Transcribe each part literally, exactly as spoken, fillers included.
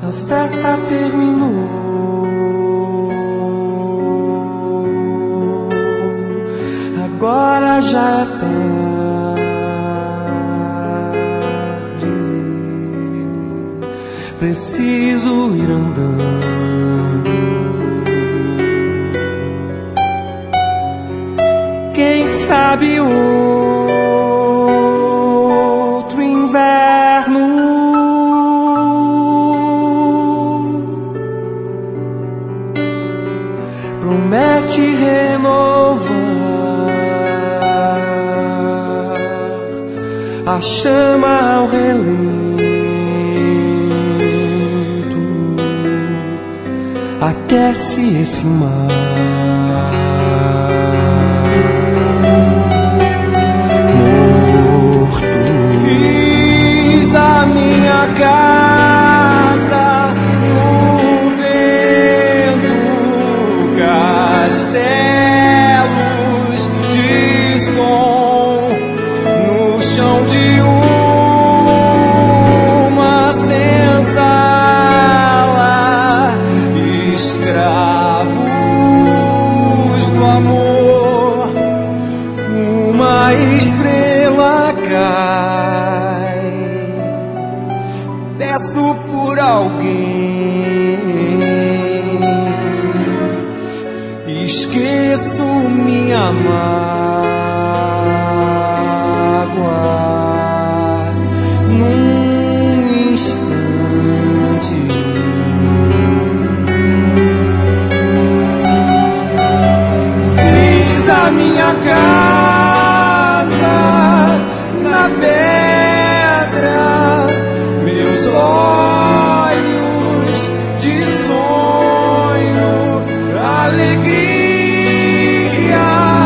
A festa terminou, agora já é tarde. Preciso ir andando. Quem sabe outro inverno promete renovar a chama ao relento, aquece esse mar. Morto, fiz a minha casa no vento, castelos de som no chão de uma senzala, escravos do amor, uma estrela cai, peço por alguém, esqueço minha mágoa num instante. Fiz a minha casa na pedra, meus olhos de sonho, alegria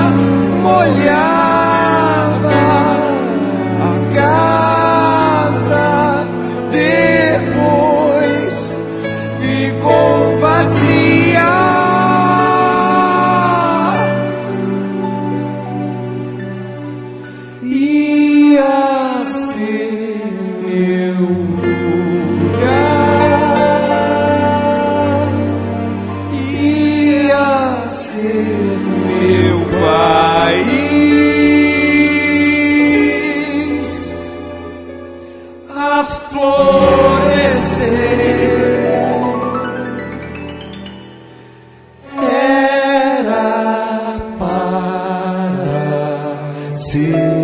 molhava a casa, depois ficou vazia. Ia ser meu lugar, ia ser meu país a florescer. Era para ser.